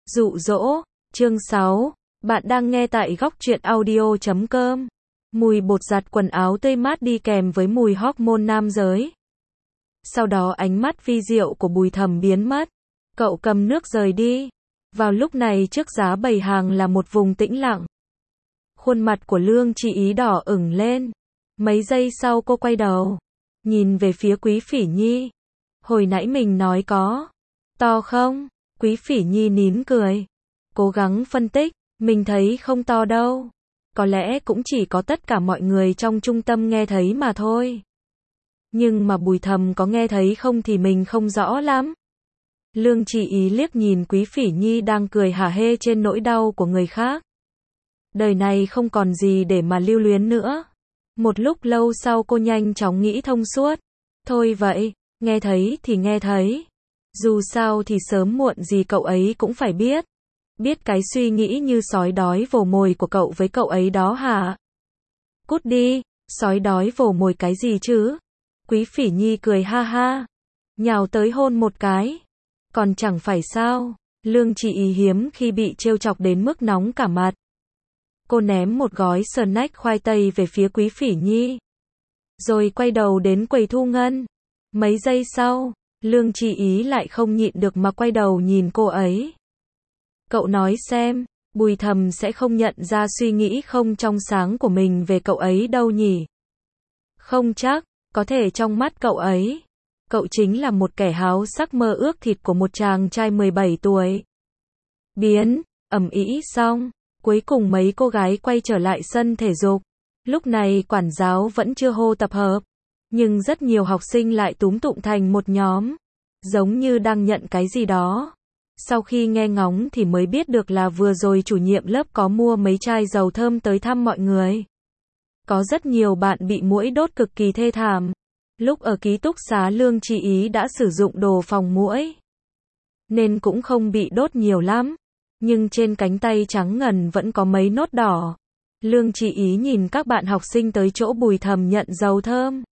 Dụ dỗ, chương 6, bạn đang nghe tại góc truyện audio.com. Mùi bột giặt quần áo tươi mát đi kèm với mùi hormone nam giới. Sau đó ánh mắt vi diệu của Bùi Thầm biến mất. Cậu cầm nước rời đi. Vào lúc này trước giá bày hàng là một vùng tĩnh lặng. Khuôn mặt của Lương Chi Ý đỏ ửng lên. Mấy giây sau cô quay đầu, nhìn về phía Quý Phỉ Nhi. Hồi nãy mình nói có to không? Quý Phỉ Nhi nín cười, cố gắng phân tích, mình thấy không to đâu. Có lẽ cũng chỉ có tất cả mọi người trong trung tâm nghe thấy mà thôi. Nhưng mà Bùi Thầm có nghe thấy không thì mình không rõ lắm. Lương Chi Ý liếc nhìn Quý Phỉ Nhi đang cười hả hê trên nỗi đau của người khác. Đời này không còn gì để mà lưu luyến nữa. Một lúc lâu sau cô nhanh chóng nghĩ thông suốt. Thôi vậy, nghe thấy thì nghe thấy. Dù sao thì sớm muộn gì cậu ấy cũng phải biết. Biết cái suy nghĩ như sói đói vồ mồi của cậu với cậu ấy đó hả? Cút đi, sói đói vồ mồi cái gì chứ? Quý Phỉ Nhi cười ha ha, nhào tới hôn một cái. Còn chẳng phải sao? Lương Chi Ý hiếm khi bị trêu chọc đến mức nóng cả mặt. Cô ném một gói snack khoai tây về phía Quý Phỉ Nhi, rồi quay đầu đến quầy thu ngân. Mấy giây sau, Lương Chi Ý lại không nhịn được mà quay đầu nhìn cô ấy. Cậu nói xem, Bùi Thầm sẽ không nhận ra suy nghĩ không trong sáng của mình về cậu ấy đâu nhỉ? Không chắc, có thể trong mắt cậu ấy, cậu chính là một kẻ háo sắc mơ ước thịt của một chàng trai 17 tuổi. Biến, ầm ĩ xong, cuối cùng mấy cô gái quay trở lại sân thể dục. Lúc này quản giáo vẫn chưa hô tập hợp, nhưng rất nhiều học sinh lại túm tụm thành một nhóm, giống như đang nhận cái gì đó. Sau khi nghe ngóng thì mới biết được là vừa rồi chủ nhiệm lớp có mua mấy chai dầu thơm tới thăm mọi người. Có rất nhiều bạn bị muỗi đốt cực kỳ thê thảm. Lúc ở ký túc xá Lương Chi Ý đã sử dụng đồ phòng muỗi, nên cũng không bị đốt nhiều lắm. Nhưng trên cánh tay trắng ngần vẫn có mấy nốt đỏ. Lương Chi Ý nhìn các bạn học sinh tới chỗ Bùi Thầm nhận dầu thơm.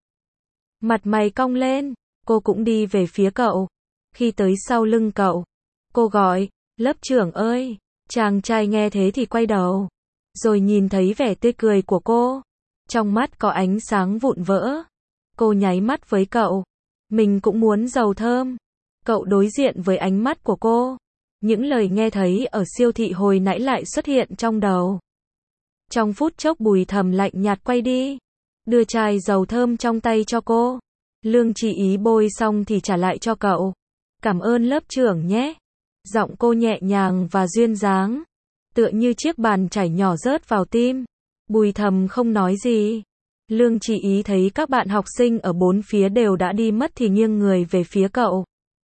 Mặt mày cong lên, cô cũng đi về phía cậu. Khi tới sau lưng cậu, cô gọi, lớp trưởng ơi. Chàng trai nghe thế thì quay đầu, rồi nhìn thấy vẻ tươi cười của cô. Trong mắt có ánh sáng vụn vỡ. Cô nháy mắt với cậu. Mình cũng muốn dầu thơm. Cậu đối diện với ánh mắt của cô. Những lời nghe thấy ở siêu thị hồi nãy lại xuất hiện trong đầu. Trong phút chốc Bùi Thầm lạnh nhạt quay đi, đưa chai dầu thơm trong tay cho cô. Lương Chi Ý bôi xong thì trả lại cho cậu. Cảm ơn lớp trưởng nhé. Giọng cô nhẹ nhàng và duyên dáng, tựa như chiếc bàn chải nhỏ rớt vào tim. Bùi Thầm không nói gì. Lương Chi Ý thấy các bạn học sinh ở bốn phía đều đã đi mất thì nghiêng người về phía cậu.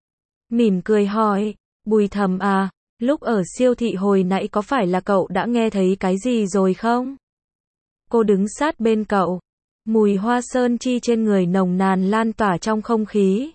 Mỉm cười hỏi, Bùi Thầm à, lúc ở siêu thị hồi nãy có phải là cậu đã nghe thấy cái gì rồi không? Cô đứng sát bên cậu. Mùi hoa sơn chi trên người nồng nàn lan tỏa trong không khí,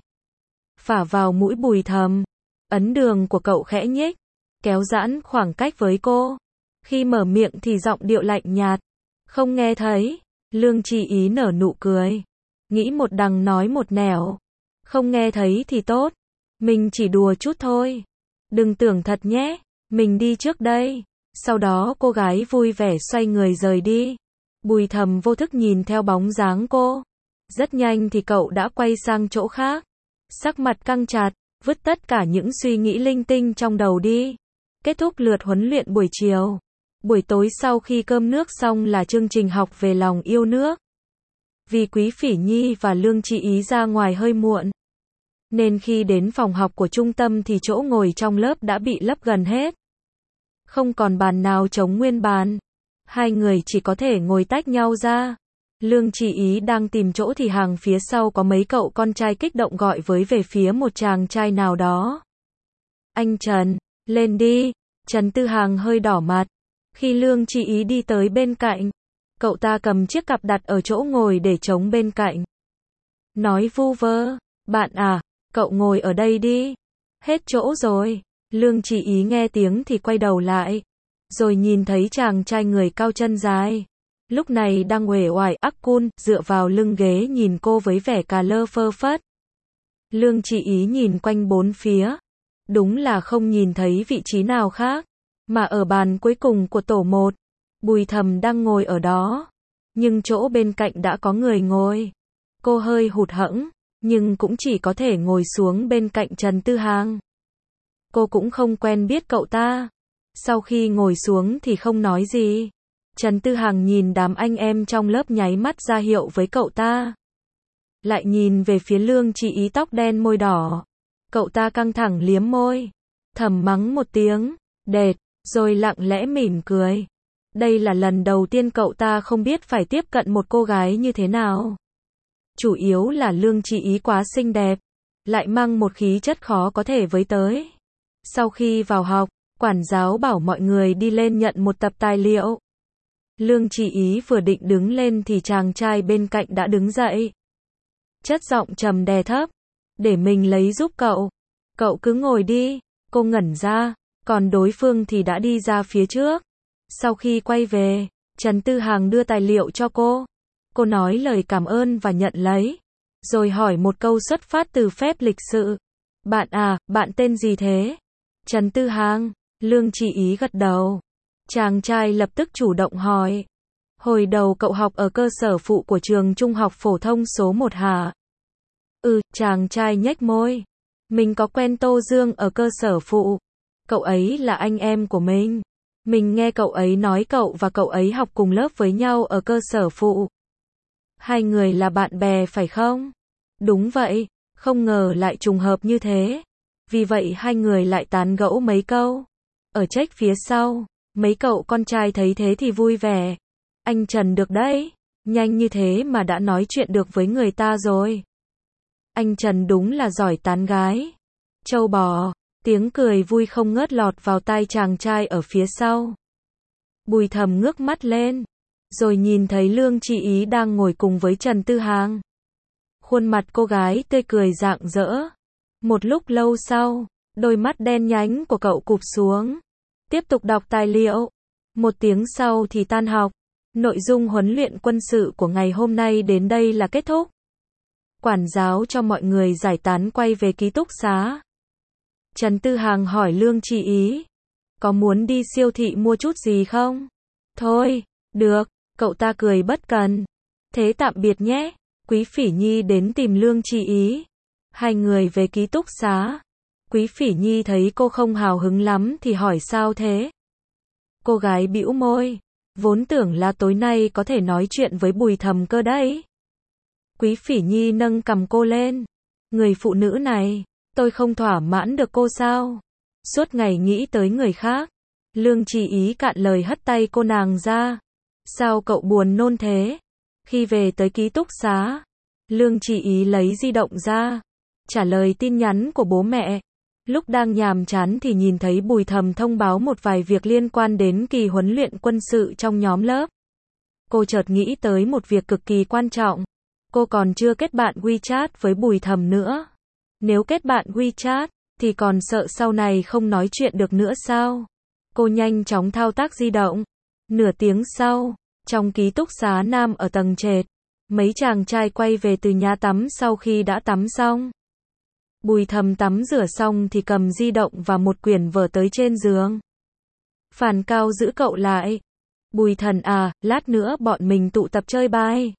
phả vào mũi Bùi Thầm. Ấn đường của cậu khẽ nhếch, kéo giãn khoảng cách với cô. Khi mở miệng thì giọng điệu lạnh nhạt. Không nghe thấy. Lương Chi Ý nở nụ cười, nghĩ một đằng nói một nẻo. Không nghe thấy thì tốt. Mình chỉ đùa chút thôi. Đừng tưởng thật nhé. Mình đi trước đây. Sau đó cô gái vui vẻ xoay người rời đi. Bùi Thầm vô thức nhìn theo bóng dáng cô. Rất nhanh thì cậu đã quay sang chỗ khác. Sắc mặt căng chặt, vứt tất cả những suy nghĩ linh tinh trong đầu đi. Kết thúc lượt huấn luyện buổi chiều. Buổi tối sau khi cơm nước xong là chương trình học về lòng yêu nước. Vì Quý Phỉ Nhi và Lương Chi Ý ra ngoài hơi muộn, nên khi đến phòng học của trung tâm thì chỗ ngồi trong lớp đã bị lấp gần hết. Không còn bàn nào trống nguyên bàn. Hai người chỉ có thể ngồi tách nhau ra. Lương Chi Ý đang tìm chỗ thì hàng phía sau có mấy cậu con trai kích động gọi với về phía một chàng trai nào đó. Anh Trần, lên đi. Trần Tư Hàng hơi đỏ mặt. Khi Lương Chi Ý đi tới bên cạnh, cậu ta cầm chiếc cặp đặt ở chỗ ngồi để trống bên cạnh. Nói vu vơ, bạn à, cậu ngồi ở đây đi. Hết chỗ rồi. Lương Chi Ý nghe tiếng thì quay đầu lại, rồi nhìn thấy chàng trai người cao chân dài, lúc này đang uể oải ắc cun, dựa vào lưng ghế nhìn cô với vẻ cà lơ phơ phất. Lương Chi Ý nhìn quanh bốn phía, Đúng là không nhìn thấy vị trí nào khác, mà ở bàn cuối cùng của tổ 1, Bùi Thầm đang ngồi ở đó, nhưng chỗ bên cạnh đã có người ngồi. Cô hơi hụt hẫng, nhưng cũng chỉ có thể ngồi xuống bên cạnh Trần Tư Hàng. Cô cũng không quen biết cậu ta. Sau khi ngồi xuống thì không nói gì. Trần Tư Hàng nhìn đám anh em trong lớp nháy mắt ra hiệu với cậu ta. Lại nhìn về phía Lương Chị Ý tóc đen môi đỏ. Cậu ta căng thẳng liếm môi, thầm mắng một tiếng, đệt, rồi lặng lẽ mỉm cười. Đây là lần đầu tiên cậu ta không biết phải tiếp cận một cô gái như thế nào. Chủ yếu là Lương Chị Ý quá xinh đẹp, lại mang một khí chất khó có thể với tới. Sau khi vào học, quản giáo bảo mọi người đi lên nhận một tập tài liệu. Lương Chị Ý vừa định đứng lên thì chàng trai bên cạnh đã đứng dậy. Chất giọng trầm đè thấp, để mình lấy giúp cậu. Cậu cứ ngồi đi. Cô ngẩn ra, còn đối phương thì đã đi ra phía trước. Sau khi quay về, Trần Tư Hàng đưa tài liệu cho cô. Cô nói lời cảm ơn và nhận lấy. Rồi hỏi một câu xuất phát từ phép lịch sự. Bạn à, bạn tên gì thế? Trần Tư Hàng. Lương Chị Ý gật đầu. Chàng trai lập tức chủ động hỏi. Hồi đầu cậu học ở cơ sở phụ của trường trung học phổ thông số 1 hả? Chàng trai nhếch môi. Mình có quen Tô Dương ở cơ sở phụ. Cậu ấy là anh em của mình. Mình nghe cậu ấy nói cậu và cậu ấy học cùng lớp với nhau ở cơ sở phụ. Hai người là bạn bè phải không? Đúng vậy, không ngờ lại trùng hợp như thế. Vì vậy hai người lại tán gẫu mấy câu. Ở trách phía sau, mấy cậu con trai thấy thế thì vui vẻ. Anh Trần được đấy, nhanh như thế mà đã nói chuyện được với người ta rồi. Anh Trần đúng là giỏi tán gái. Châu bò, tiếng cười vui không ngớt lọt vào tai chàng trai ở phía sau. Bùi Thầm ngước mắt lên, rồi nhìn thấy Lương Chị Ý đang ngồi cùng với Trần Tư Hàng. Khuôn mặt cô gái tươi cười rạng rỡ. Một lúc lâu sau, đôi mắt đen nhánh của cậu cụp xuống. Tiếp tục đọc tài liệu. Một tiếng sau thì tan học. Nội dung huấn luyện quân sự của ngày hôm nay đến đây là kết thúc. Quản giáo cho mọi người giải tán quay về ký túc xá. Trần Tư Hàng hỏi Lương Chị Ý. Có muốn đi siêu thị mua chút gì không? Thôi, được, cậu ta cười bất cần. Thế tạm biệt nhé. Quý Phỉ Nhi đến tìm Lương Chị Ý. Hai người về ký túc xá. Quý Phỉ Nhi thấy cô không hào hứng lắm thì hỏi sao thế? Cô gái bĩu môi. Vốn tưởng là tối nay có thể nói chuyện với Bùi Thầm cơ đấy. Quý Phỉ Nhi nâng cằm cô lên. Người phụ nữ này, tôi không thỏa mãn được cô sao? Suốt ngày nghĩ tới người khác. Lương Chị Ý cạn lời hất tay cô nàng ra. Sao cậu buồn nôn thế? Khi về tới ký túc xá, Lương Chị Ý lấy di động ra, trả lời tin nhắn của bố mẹ. Lúc đang nhàm chán thì nhìn thấy Bùi Thầm thông báo một vài việc liên quan đến kỳ huấn luyện quân sự trong nhóm lớp. Cô chợt nghĩ tới một việc cực kỳ quan trọng. Cô còn chưa kết bạn WeChat với Bùi Thầm nữa. Nếu kết bạn WeChat, thì còn sợ sau này không nói chuyện được nữa sao? Cô nhanh chóng thao tác di động. Nửa tiếng sau, trong ký túc xá nam ở tầng trệt, mấy chàng trai quay về từ nhà tắm sau khi đã tắm xong. Bùi Thầm tắm rửa xong thì cầm di động và một quyển vở tới trên giường. Phản Cao giữ cậu lại. Bùi Thần à, lát nữa bọn mình tụ tập chơi bài.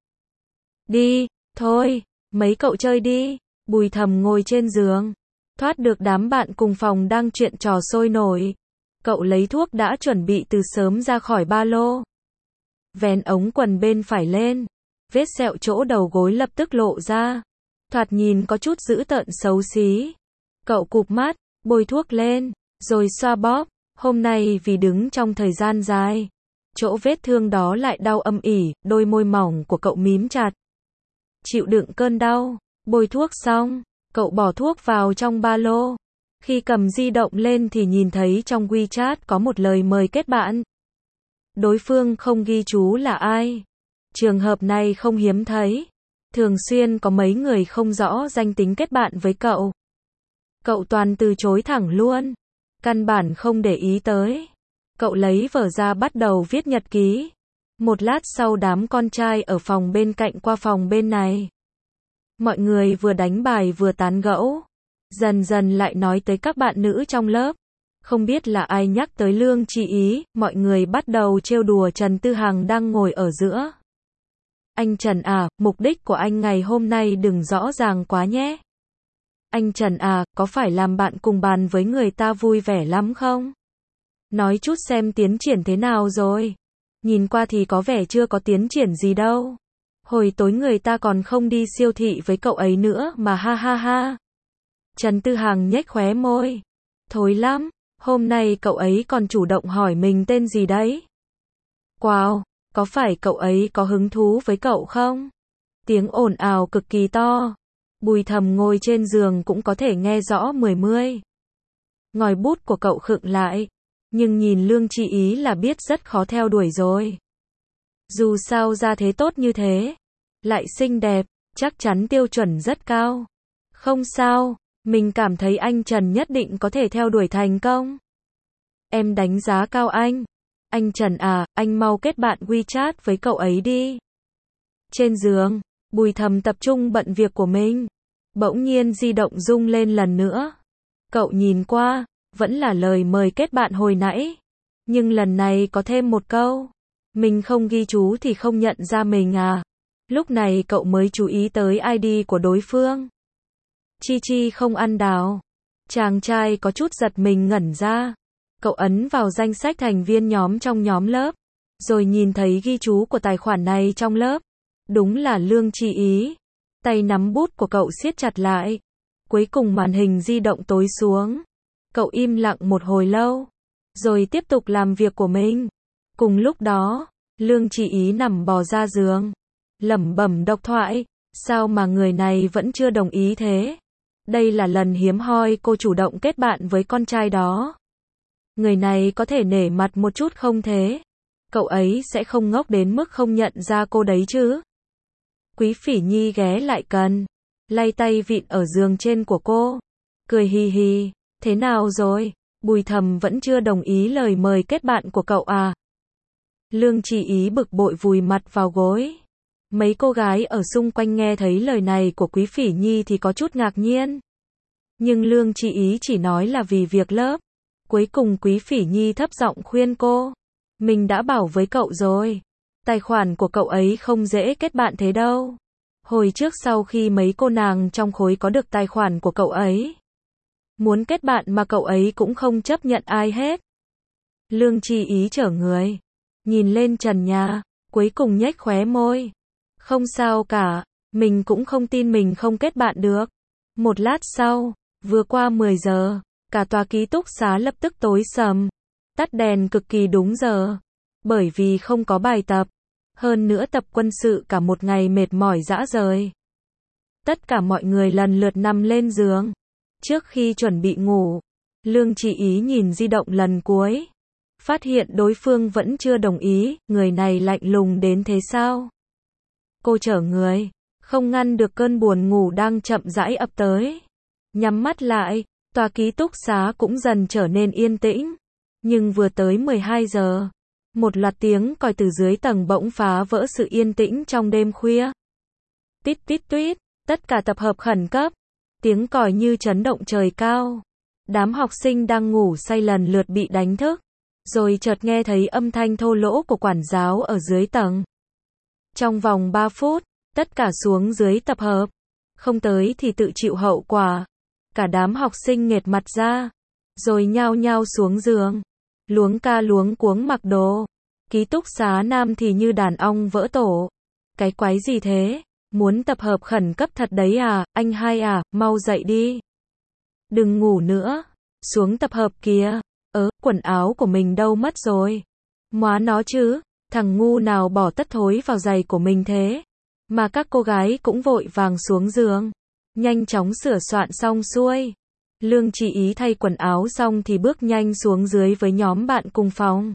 Đi, thôi, mấy cậu chơi đi. Bùi Thầm ngồi trên giường, thoát được đám bạn cùng phòng đang chuyện trò sôi nổi. Cậu lấy thuốc đã chuẩn bị từ sớm ra khỏi ba lô. Vén ống quần bên phải lên. Vết sẹo chỗ đầu gối lập tức lộ ra. Thoạt nhìn có chút dữ tợn xấu xí. Cậu cụp mắt, bôi thuốc lên, rồi xoa bóp. Hôm nay vì đứng trong thời gian dài, chỗ vết thương đó lại đau âm ỉ, đôi môi mỏng của cậu mím chặt. Chịu đựng cơn đau, bôi thuốc xong, cậu bỏ thuốc vào trong ba lô. Khi cầm di động lên thì nhìn thấy trong WeChat có một lời mời kết bạn. Đối phương không ghi chú là ai. Trường hợp này không hiếm thấy. Thường xuyên có mấy người không rõ danh tính kết bạn với cậu. Cậu toàn từ chối thẳng luôn. Căn bản không để ý tới. Cậu lấy vở ra bắt đầu viết nhật ký. Một lát sau đám con trai ở phòng bên cạnh qua phòng bên này. Mọi người vừa đánh bài vừa tán gẫu. Dần dần lại nói tới các bạn nữ trong lớp. Không biết là ai nhắc tới Lương Chi Ý, mọi người bắt đầu trêu đùa Trần Tư Hằng đang ngồi ở giữa. Anh Trần à, mục đích của anh ngày hôm nay đừng rõ ràng quá nhé. Anh Trần à, có phải làm bạn cùng bàn với người ta vui vẻ lắm không? Nói chút xem tiến triển thế nào rồi. Nhìn qua thì có vẻ chưa có tiến triển gì đâu. Hồi tối người ta còn không đi siêu thị với cậu ấy nữa mà ha ha ha. Trần Tư Hằng nhếch khóe môi. Thối lắm, hôm nay cậu ấy còn chủ động hỏi mình tên gì đấy. Wow, có phải cậu ấy có hứng thú với cậu không? Tiếng ồn ào cực kỳ to. Bùi Thầm ngồi trên giường cũng có thể nghe rõ mười mươi. Ngòi bút của cậu khựng lại. Nhưng nhìn Lương Chi Ý là biết rất khó theo đuổi rồi. Dù sao ra thế tốt như thế, lại xinh đẹp, chắc chắn tiêu chuẩn rất cao. Không sao, mình cảm thấy anh Trần nhất định có thể theo đuổi thành công. Em đánh giá cao anh. Anh Trần à, anh mau kết bạn WeChat với cậu ấy đi. Trên giường, Bùi Thầm tập trung bận việc của mình. Bỗng nhiên di động rung lên lần nữa. Cậu nhìn qua, vẫn là lời mời kết bạn hồi nãy. Nhưng lần này có thêm một câu. Mình không ghi chú thì không nhận ra mình à. Lúc này cậu mới chú ý tới ID của đối phương. Chi Chi không ăn đào. Chàng trai có chút giật mình ngẩn ra. Cậu ấn vào danh sách thành viên nhóm trong nhóm lớp. Rồi nhìn thấy ghi chú của tài khoản này trong lớp. Đúng là Lương Chi Ý. Tay nắm bút của cậu siết chặt lại. Cuối cùng màn hình di động tối xuống. Cậu im lặng một hồi lâu. Rồi tiếp tục làm việc của mình. Cùng lúc đó, Lương Chi Ý nằm bò ra giường. Lẩm bẩm độc thoại. Sao mà người này vẫn chưa đồng ý thế? Đây là lần hiếm hoi cô chủ động kết bạn với con trai đó. Người này có thể nể mặt một chút không thế? Cậu ấy sẽ không ngốc đến mức không nhận ra cô đấy chứ? Quý Phỉ Nhi ghé lại gần, lay tay vịn ở giường trên của cô. Cười hì hì, thế nào rồi? Bùi Thầm vẫn chưa đồng ý lời mời kết bạn của cậu à? Lương Chi Ý bực bội vùi mặt vào gối. Mấy cô gái ở xung quanh nghe thấy lời này của Quý Phỉ Nhi thì có chút ngạc nhiên. Nhưng Lương Chi Ý chỉ nói là vì việc lớp. Cuối cùng Quý Phỉ Nhi thấp giọng khuyên cô. Mình đã bảo với cậu rồi. Tài khoản của cậu ấy không dễ kết bạn thế đâu. Hồi trước sau khi mấy cô nàng trong khối có được tài khoản của cậu ấy. Muốn kết bạn mà cậu ấy cũng không chấp nhận ai hết. Lương Chi Ý trở người. Nhìn lên trần nhà. Cuối cùng nhếch khóe môi. Không sao cả. Mình cũng không tin mình không kết bạn được. Một lát sau. Vừa qua 10 giờ. Cả tòa ký túc xá lập tức tối sầm. Tắt đèn cực kỳ đúng giờ. Bởi vì không có bài tập. Hơn nữa tập quân sự cả một ngày mệt mỏi rã rời. Tất cả mọi người lần lượt nằm lên giường. Trước khi chuẩn bị ngủ, Lương Chi Ý nhìn di động lần cuối. Phát hiện đối phương vẫn chưa đồng ý, người này lạnh lùng đến thế sao? Cô trở người, không ngăn được cơn buồn ngủ đang chậm rãi ập tới. Nhắm mắt lại, tòa ký túc xá cũng dần trở nên yên tĩnh. Nhưng vừa tới 12 giờ, một loạt tiếng còi từ dưới tầng bỗng phá vỡ sự yên tĩnh trong đêm khuya. Tít tít tuýt, tất cả tập hợp khẩn cấp. Tiếng còi như chấn động trời cao. Đám học sinh đang ngủ say lần lượt bị đánh thức. Rồi chợt nghe thấy âm thanh thô lỗ của quản giáo ở dưới tầng. Trong vòng 3 phút, tất cả xuống dưới tập hợp. Không tới thì tự chịu hậu quả. Cả đám học sinh nghệt mặt ra. Rồi nhao nhao xuống giường. Luống ca luống cuống mặc đồ. Ký túc xá nam thì như đàn ong vỡ tổ. Cái quái gì thế? Muốn tập hợp khẩn cấp thật đấy à, anh hai à, mau dậy đi. Đừng ngủ nữa. Xuống tập hợp kìa. Quần áo của mình đâu mất rồi? Móa nó chứ, thằng ngu nào bỏ tất thối vào giày của mình thế? Mà các cô gái cũng vội vàng xuống giường. Nhanh chóng sửa soạn xong xuôi. Lương Chi Ý thay quần áo xong thì bước nhanh xuống dưới với nhóm bạn cùng phòng.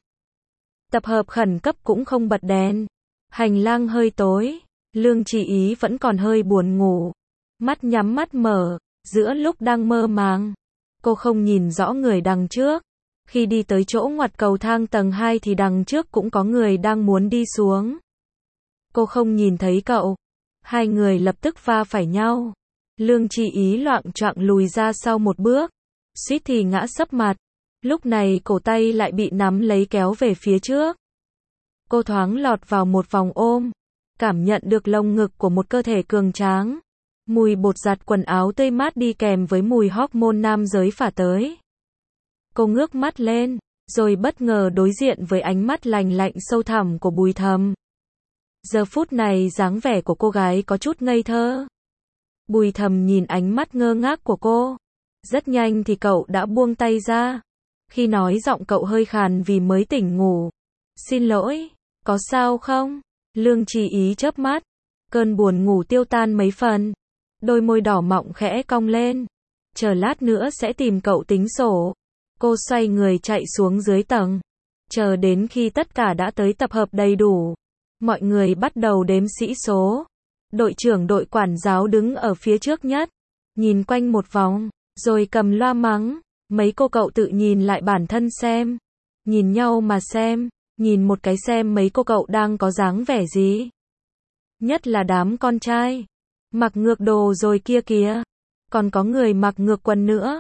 Tập hợp khẩn cấp cũng không bật đèn. Hành lang hơi tối. Lương Chi Ý vẫn còn hơi buồn ngủ. Mắt nhắm mắt mở, giữa lúc đang mơ màng. Cô không nhìn rõ người đằng trước. Khi đi tới chỗ ngoặt cầu thang tầng 2 thì đằng trước cũng có người đang muốn đi xuống. Cô không nhìn thấy cậu. Hai người lập tức va phải nhau. Lương Chi Ý loạng choạng lùi ra sau một bước, suýt thì ngã sấp mặt. Lúc này cổ tay lại bị nắm lấy kéo về phía trước. Cô thoáng lọt vào một vòng ôm, cảm nhận được lồng ngực của một cơ thể cường tráng. Mùi bột giặt quần áo tươi mát đi kèm với mùi hormone nam giới phả tới. Cô ngước mắt lên, rồi bất ngờ đối diện với ánh mắt lành lạnh sâu thẳm của Bùi Thầm. Giờ phút này dáng vẻ của cô gái có chút ngây thơ. Bùi Thầm nhìn ánh mắt ngơ ngác của cô. Rất nhanh thì cậu đã buông tay ra. Khi nói giọng cậu hơi khàn vì mới tỉnh ngủ. Xin lỗi, có sao không? Lương Chi Ý chớp mắt. Cơn buồn ngủ tiêu tan mấy phần. Đôi môi đỏ mọng khẽ cong lên. Chờ lát nữa sẽ tìm cậu tính sổ. Cô xoay người chạy xuống dưới tầng. Chờ đến khi tất cả đã tới tập hợp đầy đủ. Mọi người bắt đầu đếm sĩ số. Đội trưởng đội quản giáo đứng ở phía trước nhất. Nhìn quanh một vòng, rồi cầm loa mắng. Mấy cô cậu tự nhìn lại bản thân xem. Nhìn nhau mà xem. Nhìn một cái xem mấy cô cậu đang có dáng vẻ gì. Nhất là đám con trai. Mặc ngược đồ rồi kia kìa. Còn có người mặc ngược quần nữa.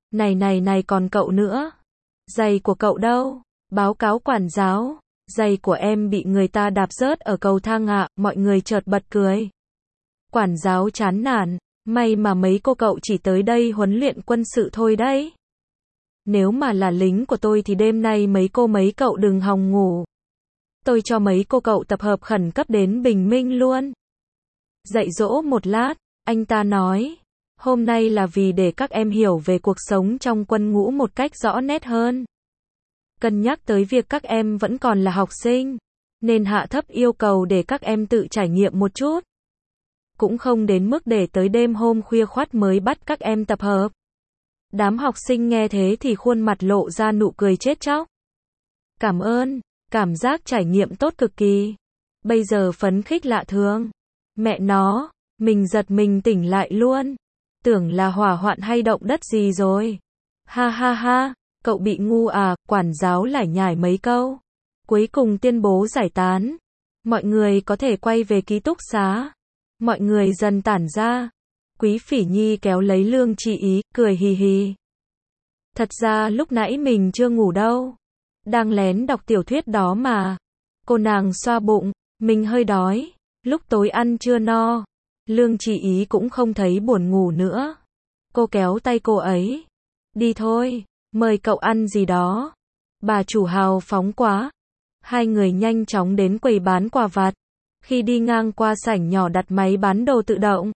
Này còn cậu nữa. Giày của cậu đâu? Báo cáo quản giáo. Giày của em bị người ta đạp rớt ở cầu thang ạ. Mọi người chợt bật cười. Quản giáo chán nản. May mà mấy cô cậu chỉ tới đây huấn luyện quân sự thôi đấy. Nếu mà là lính của tôi thì đêm nay mấy cậu đừng hòng ngủ. Tôi cho mấy cô cậu tập hợp khẩn cấp đến bình minh luôn. Dạy dỗ một lát, anh ta nói. Hôm nay là vì để các em hiểu về cuộc sống trong quân ngũ một cách rõ nét hơn. Cân nhắc tới việc các em vẫn còn là học sinh, nên hạ thấp yêu cầu để các em tự trải nghiệm một chút. Cũng không đến mức để tới đêm hôm khuya khoắt mới bắt các em tập hợp. Đám học sinh nghe thế thì khuôn mặt lộ ra nụ cười chết chóc. Cảm ơn, cảm giác trải nghiệm tốt cực kỳ. Bây giờ phấn khích lạ thường. Mẹ nó, mình giật mình tỉnh lại luôn. Tưởng là hỏa hoạn hay động đất gì rồi. Ha ha ha, cậu bị ngu à, quản giáo lải nhải mấy câu. Cuối cùng tuyên bố giải tán. Mọi người có thể quay về ký túc xá. Mọi người dần tản ra. Quý Phỉ Nhi kéo lấy Lương Chi Ý, cười hì hì. Thật ra lúc nãy mình chưa ngủ đâu. Đang lén đọc tiểu thuyết đó mà. Cô nàng xoa bụng, mình hơi đói. Lúc tối ăn chưa no. Lương Chi Ý cũng không thấy buồn ngủ nữa. Cô kéo tay cô ấy. Đi thôi, mời cậu ăn gì đó. Bà chủ hào phóng quá. Hai người nhanh chóng đến quầy bán quà vặt. Khi đi ngang qua sảnh nhỏ đặt máy bán đồ tự động.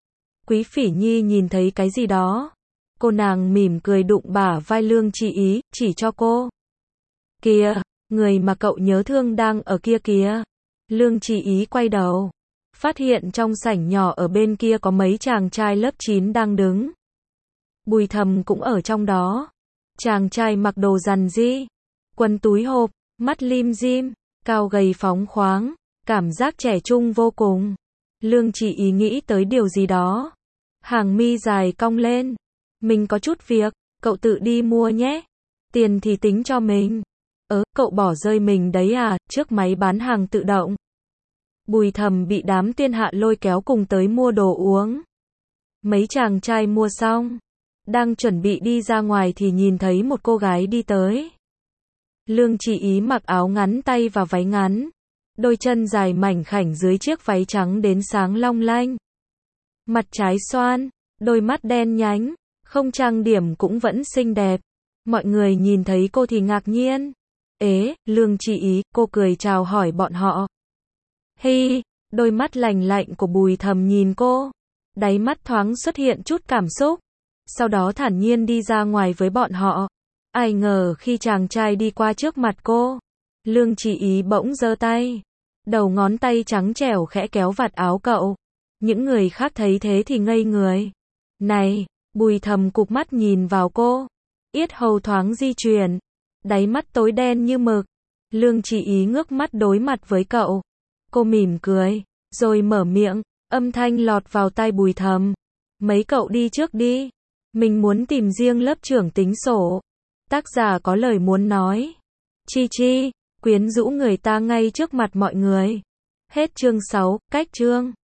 Quý Phỉ Nhi nhìn thấy cái gì đó. Cô nàng mỉm cười đụng bả vai Lương Chi Ý, chỉ cho cô. Kìa, người mà cậu nhớ thương đang ở kia kìa. Lương Chi Ý quay đầu. Phát hiện trong sảnh nhỏ ở bên kia có mấy chàng trai lớp 9 đang đứng. Bùi Thầm cũng ở trong đó. Chàng trai mặc đồ rằn ri, quần túi hộp, mắt lim dim, cao gầy phóng khoáng, cảm giác trẻ trung vô cùng. Lương Chi Ý nghĩ tới điều gì đó. Hàng mi dài cong lên. Mình có chút việc, cậu tự đi mua nhé. Tiền thì tính cho mình. Cậu bỏ rơi mình đấy à, trước máy bán hàng tự động. Bùi Thầm bị đám tiên hạ lôi kéo cùng tới mua đồ uống. Mấy chàng trai mua xong, đang chuẩn bị đi ra ngoài thì nhìn thấy một cô gái đi tới. Lương Chi Ý mặc áo ngắn tay và váy ngắn. Đôi chân dài mảnh khảnh dưới chiếc váy trắng đến sáng long lanh. Mặt trái xoan, đôi mắt đen nhánh, không trang điểm cũng vẫn xinh đẹp. Mọi người nhìn thấy cô thì ngạc nhiên. Lương Chi Ý, cô cười chào hỏi bọn họ. Hi, đôi mắt lành lạnh của Bùi Thầm nhìn cô. Đáy mắt thoáng xuất hiện chút cảm xúc. Sau đó thản nhiên đi ra ngoài với bọn họ. Ai ngờ khi chàng trai đi qua trước mặt cô, Lương Chi Ý bỗng giơ tay. Đầu ngón tay trắng trẻo khẽ kéo vạt áo cậu. Những người khác thấy thế thì ngây người. Này, Bùi Thầm cụp mắt nhìn vào cô. Yết hầu thoáng di chuyển. Đáy mắt tối đen như mực. Lương Chi Ý ngước mắt đối mặt với cậu. Cô mỉm cười, rồi mở miệng, âm thanh lọt vào tai Bùi Thầm. Mấy cậu đi trước đi. Mình muốn tìm riêng lớp trưởng tính sổ. Tác giả có lời muốn nói. Chi chi, quyến rũ người ta ngay trước mặt mọi người. Hết chương 6, cách chương.